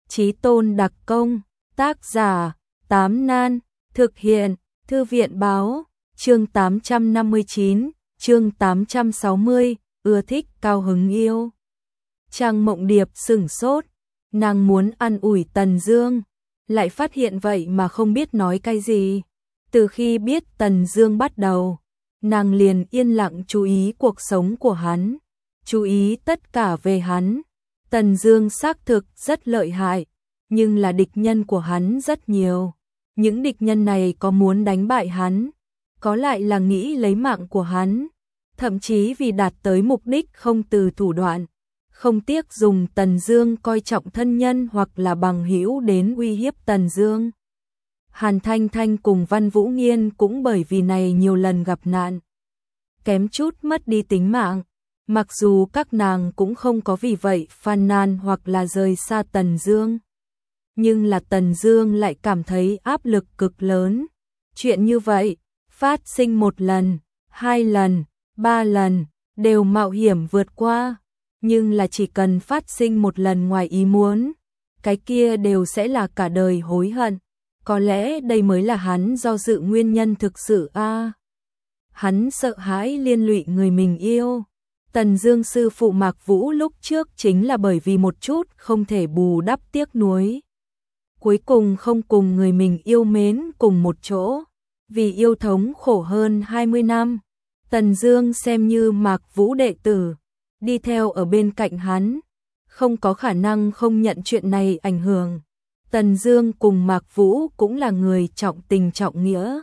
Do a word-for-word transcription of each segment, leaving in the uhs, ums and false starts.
Chí tôn đặc công, tác giả, Tám Nan, thực hiện, Thư viện báo, chương tám trăm năm mươi chín, chương tám trăm sáu mươi, ưa thích cao hứng yêu. Trang Mộng Điệp sửng sốt, nàng muốn an ủi Tần Dương, lại phát hiện vậy mà không biết nói cái gì. Từ khi biết Tần Dương bắt đầu, nàng liền yên lặng chú ý cuộc sống của hắn, chú ý tất cả về hắn. Tần Dương xác thực rất lợi hại, nhưng là địch nhân của hắn rất nhiều. Những địch nhân này có muốn đánh bại hắn, có lại là nghĩ lấy mạng của hắn, thậm chí vì đạt tới mục đích không từ thủ đoạn, không tiếc dùng Tần Dương coi trọng thân nhân hoặc là bằng hữu đến uy hiếp Tần Dương. Hàn Thanh Thanh cùng Văn Vũ Nghiên cũng bởi vì này nhiều lần gặp nạn, kém chút mất đi tính mạng. Mặc dù các nàng cũng không có vì vậy phàn nàn hoặc là rời xa Tần Dương, nhưng là Tần Dương lại cảm thấy áp lực cực lớn. Chuyện như vậy, phát sinh một lần, hai lần, ba lần, đều mạo hiểm vượt qua, nhưng là chỉ cần phát sinh một lần ngoài ý muốn, cái kia đều sẽ là cả đời hối hận. Có lẽ đây mới là hắn do dự nguyên nhân thực sự a. À, hắn sợ hãi liên lụy người mình yêu. Tần Dương sư phụ Mạc Vũ lúc trước chính là bởi vì một chút không thể bù đắp tiếc nuối, cuối cùng không cùng người mình yêu mến cùng một chỗ, vì yêu thống khổ hơn hai mươi năm. Tần Dương xem như Mạc Vũ đệ tử, đi theo ở bên cạnh hắn, không có khả năng không nhận chuyện này ảnh hưởng. Tần Dương cùng Mạc Vũ cũng là người trọng tình trọng nghĩa.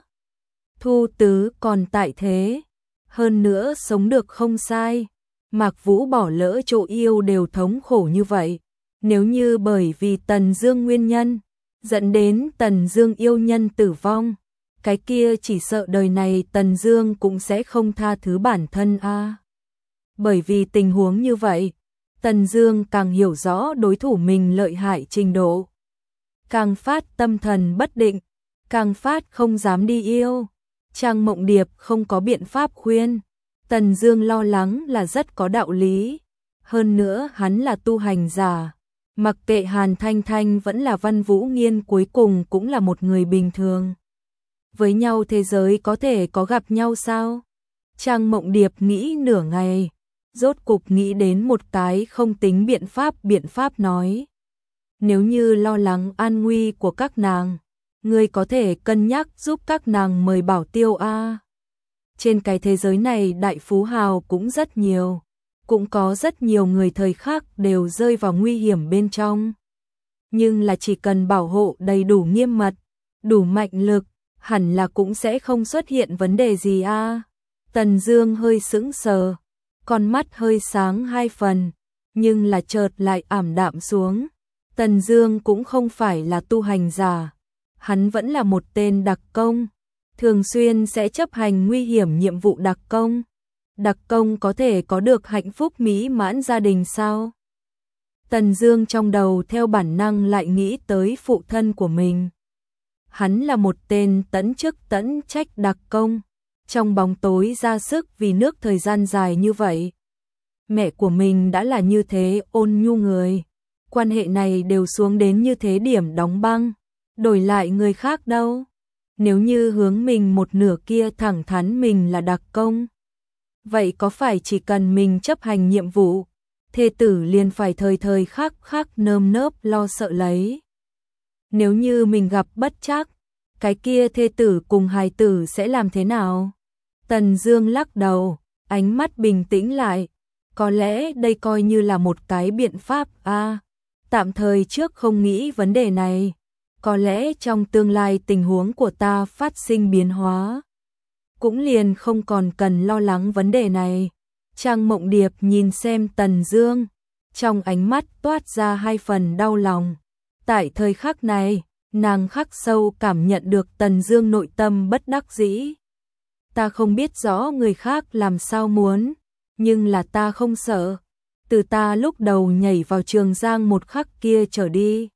Thu Tứ còn tại thế, hơn nữa sống được không sai. Mạc Vũ bỏ lỡ chỗ yêu đều thống khổ như vậy, nếu như bởi vì Tần Dương nguyên nhân dẫn đến Tần Dương yêu nhân tử vong, cái kia chỉ sợ đời này Tần Dương cũng sẽ không tha thứ bản thân a. À, bởi vì tình huống như vậy, Tần Dương càng hiểu rõ đối thủ mình lợi hại trình độ, càng phát tâm thần bất định, càng phát không dám đi yêu. Trang Mộng Điệp không có biện pháp khuyên. Tần Dương lo lắng là rất có đạo lý, hơn nữa hắn là tu hành giả, mặc kệ Hàn Thanh Thanh vẫn là Văn Vũ Nghiên cuối cùng cũng là một người bình thường. Với nhau thế giới có thể có gặp nhau sao? Trang Mộng Điệp nghĩ nửa ngày, rốt cục nghĩ đến một cái không tính biện pháp biện pháp nói. Nếu như lo lắng an nguy của các nàng, ngươi có thể cân nhắc giúp các nàng mời bảo tiêu a. À, trên cái thế giới này đại phú hào cũng rất nhiều, cũng có rất nhiều người thời khắc đều rơi vào nguy hiểm bên trong. Nhưng là chỉ cần bảo hộ đầy đủ nghiêm mật, đủ mạnh lực, hẳn là cũng sẽ không xuất hiện vấn đề gì a. À, Tần Dương hơi sững sờ, con mắt hơi sáng hai phần, nhưng là chợt lại ảm đạm xuống. Tần Dương cũng không phải là tu hành giả, hắn vẫn là một tên đặc công, thường xuyên sẽ chấp hành nguy hiểm nhiệm vụ đặc công. Đặc công có thể có được hạnh phúc mỹ mãn gia đình sao? Tần Dương trong đầu theo bản năng lại nghĩ tới phụ thân của mình. Hắn là một tên tận chức tận trách đặc công, trong bóng tối ra sức vì nước thời gian dài như vậy. Mẹ của mình đã là như thế ôn nhu người, quan hệ này đều xuống đến như thế điểm đóng băng, đổi lại người khác đâu. Nếu như hướng mình một nửa kia thẳng thắn mình là đặc công, vậy có phải chỉ cần mình chấp hành nhiệm vụ, thê tử liền phải thời thời khắc khắc nơm nớp lo sợ lấy. Nếu như mình gặp bất trắc, cái kia thê tử cùng hài tử sẽ làm thế nào? Tần Dương lắc đầu, ánh mắt bình tĩnh lại. Có lẽ đây coi như là một cái biện pháp a. À, tạm thời trước không nghĩ vấn đề này. Có lẽ trong tương lai tình huống của ta phát sinh biến hóa, cũng liền không còn cần lo lắng vấn đề này. Trang Mộng Điệp nhìn xem Tần Dương, trong ánh mắt toát ra hai phần đau lòng. Tại thời khắc này, nàng khắc sâu cảm nhận được Tần Dương nội tâm bất đắc dĩ. Ta không biết rõ người khác làm sao muốn, nhưng là ta không sợ. Từ ta lúc đầu nhảy vào Trường Giang một khắc kia trở đi,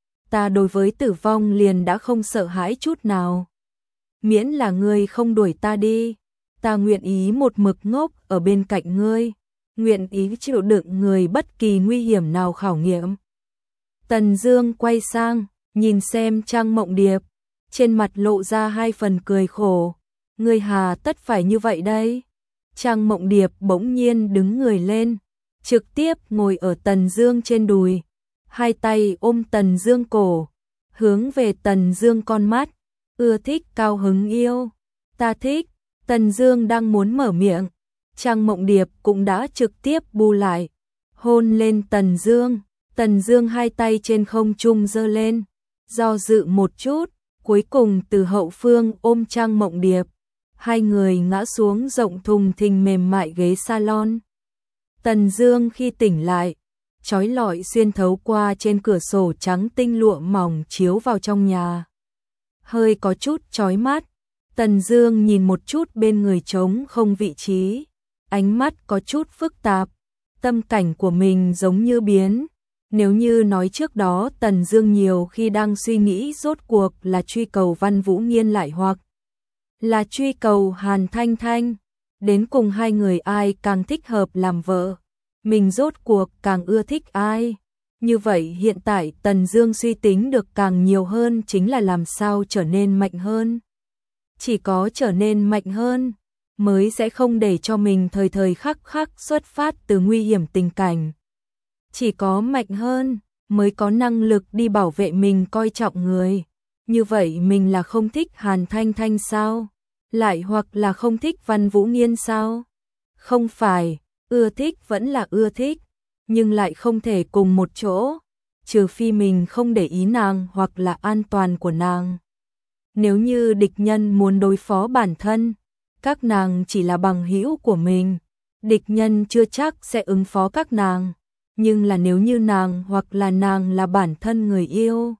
ta đối với tử vong liền đã không sợ hãi chút nào. Miễn là ngươi không đuổi ta đi, ta nguyện ý một mực ngốc ở bên cạnh ngươi, nguyện ý chịu đựng người bất kỳ nguy hiểm nào khảo nghiệm. Tần Dương quay sang, nhìn xem Trang Mộng Điệp, trên mặt lộ ra hai phần cười khổ. Ngươi hà tất phải như vậy đây? Trang Mộng Điệp bỗng nhiên đứng người lên, trực tiếp ngồi ở Tần Dương trên đùi, hai tay ôm Tần Dương cổ, hướng về Tần Dương con mắt, ưa thích cao hứng yêu. Ta thích. Tần Dương đang muốn mở miệng, Trang Mộng Điệp cũng đã trực tiếp bu lại, hôn lên Tần Dương. Tần Dương hai tay trên không trung giơ lên, do dự một chút, cuối cùng từ hậu phương ôm Trang Mộng Điệp, hai người ngã xuống rộng thùng thình mềm mại ghế salon. Tần Dương khi tỉnh lại, chói lọi xuyên thấu qua trên cửa sổ trắng tinh lụa mỏng chiếu vào trong nhà, hơi có chút chói mắt. Tần Dương nhìn một chút bên người trống không vị trí, ánh mắt có chút phức tạp, tâm cảnh của mình giống như biến. Nếu như nói trước đó Tần Dương nhiều khi đang suy nghĩ rốt cuộc là truy cầu Văn Vũ Nghiên lại hoặc là truy cầu Hàn Thanh Thanh, đến cùng hai người ai càng thích hợp làm vợ, mình rốt cuộc càng ưa thích ai. Như vậy hiện tại Tần Dương suy tính được càng nhiều hơn chính là làm sao trở nên mạnh hơn. Chỉ có trở nên mạnh hơn mới sẽ không để cho mình thời thời khắc khắc xuất phát từ nguy hiểm tình cảnh. Chỉ có mạnh hơn mới có năng lực đi bảo vệ mình coi trọng người. Như vậy mình là không thích Hàn Thanh Thanh sao? Lại hoặc là không thích Văn Vũ Nghiên sao? Không phải, ưa thích vẫn là ưa thích, nhưng lại không thể cùng một chỗ, trừ phi mình không để ý nàng hoặc là an toàn của nàng. Nếu như địch nhân muốn đối phó bản thân, các nàng chỉ là bằng hữu của mình, địch nhân chưa chắc sẽ ứng phó các nàng. Nhưng là nếu như nàng hoặc là nàng là bản thân người yêu,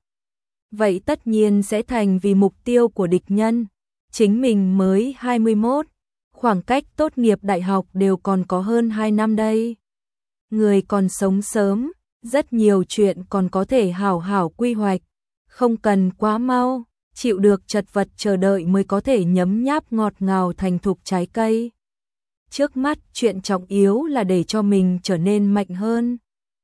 vậy tất nhiên sẽ thành vì mục tiêu của địch nhân. Chính mình mới hai mươi mốt, khoảng cách tốt nghiệp đại học đều còn có hơn hai năm đây. Người còn sống sớm, rất nhiều chuyện còn có thể hảo hảo quy hoạch, không cần quá mau, chịu được chật vật chờ đợi mới có thể nhấm nháp ngọt ngào thành thục trái cây. Trước mắt chuyện trọng yếu là để cho mình trở nên mạnh hơn.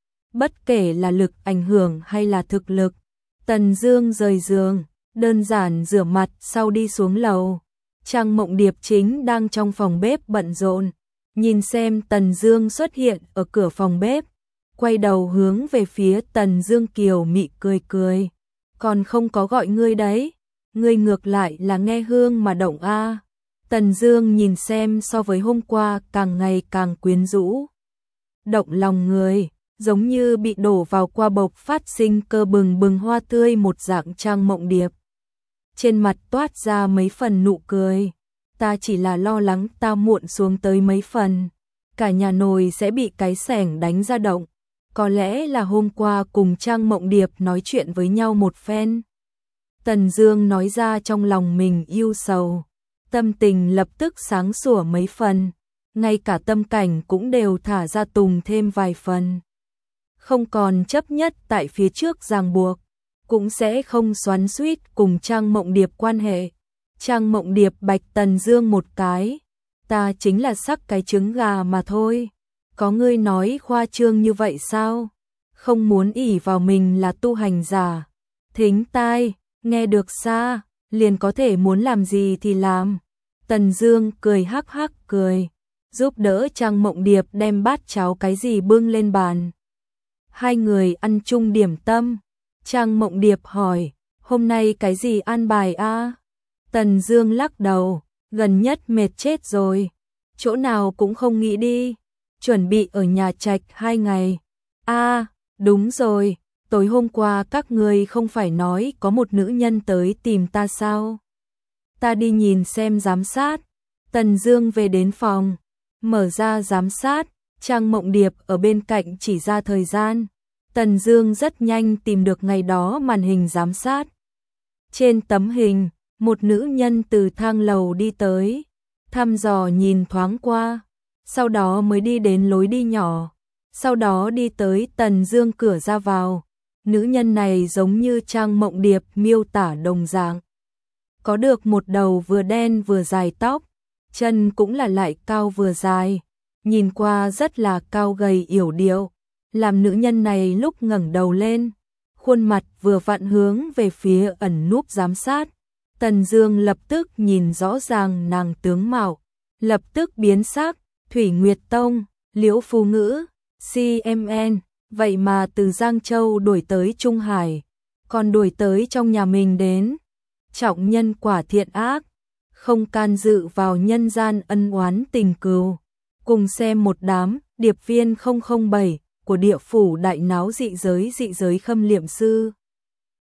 Bất kể là lực ảnh hưởng hay là thực lực. Tần Dương rời giường, đơn giản rửa mặt sau đi xuống lầu. Trang Mộng Điệp chính đang trong phòng bếp bận rộn, nhìn xem Tần Dương xuất hiện ở cửa phòng bếp, quay đầu hướng về phía Tần Dương kiều mị cười cười. Còn không có gọi ngươi đấy, ngươi ngược lại là nghe hương mà động a. Tần Dương nhìn xem so với hôm qua càng ngày càng quyến rũ, động lòng người, giống như bị đổ vào qua bộc phát sinh cơ bừng bừng hoa tươi một dạng. Trang Mộng Điệp trên mặt toát ra mấy phần nụ cười. Ta chỉ là lo lắng ta muộn xuống tới mấy phần, cả nhà nồi sẽ bị cái xẻng đánh ra động. Có lẽ là hôm qua cùng Trang Mộng Điệp nói chuyện với nhau một phen. Tần Dương nói ra trong lòng mình yêu sầu, tâm tình lập tức sáng sủa mấy phần, ngay cả tâm cảnh cũng đều thả ra tùng thêm vài phần. Không còn chấp nhất tại phía trước ràng buộc, cũng sẽ không xoắn xuýt cùng Trang Mộng Điệp quan hệ. Trang Mộng Điệp bạch Tần Dương một cái, ta chính là sắc cái trứng gà mà thôi, có ngươi nói khoa trương như vậy sao? Không muốn ỷ vào mình là tu hành giả, thính tai, nghe được xa, liền có thể muốn làm gì thì làm. Tần Dương cười hắc hắc cười, giúp đỡ Trang Mộng Điệp đem bát cháo cái gì bưng lên bàn. Hai người ăn chung điểm tâm. Trang Mộng Điệp hỏi, hôm nay cái gì an bài a? Tần Dương lắc đầu, gần nhất mệt chết rồi, chỗ nào cũng không nghĩ đi, chuẩn bị ở nhà trạch hai ngày. A, đúng rồi, tối hôm qua các ngươi không phải nói có một nữ nhân tới tìm ta sao? Ta đi nhìn xem giám sát. Tần Dương về đến phòng, mở ra giám sát, Trang Mộng Điệp ở bên cạnh chỉ ra thời gian. Tần Dương rất nhanh tìm được ngày đó màn hình giám sát. Trên tấm hình, một nữ nhân từ thang lầu đi tới, thăm dò nhìn thoáng qua, sau đó mới đi đến lối đi nhỏ, sau đó đi tới Tần Dương cửa ra vào. Nữ nhân này giống như Trang Mộng Điệp miêu tả đồng dạng, có được một đầu vừa đen vừa dài tóc, chân cũng là lại cao vừa dài, nhìn qua rất là cao gầy yểu điệu. Làm nữ nhân này lúc ngẩng đầu lên, khuôn mặt vừa vặn hướng về phía ẩn núp giám sát. Tần Dương lập tức nhìn rõ ràng nàng tướng mạo, lập tức biến sắc, Thủy Nguyệt Tông, Liễu Phu Ngữ, xê em en, vậy mà từ Giang Châu đuổi tới Trung Hải, còn đuổi tới trong nhà mình đến. Trọng nhân quả thiện ác, không can dự vào nhân gian ân oán tình cừu. Cùng xem một đám điệp viên không không bảy của địa phủ đại náo dị giới dị giới khâm liệm sư.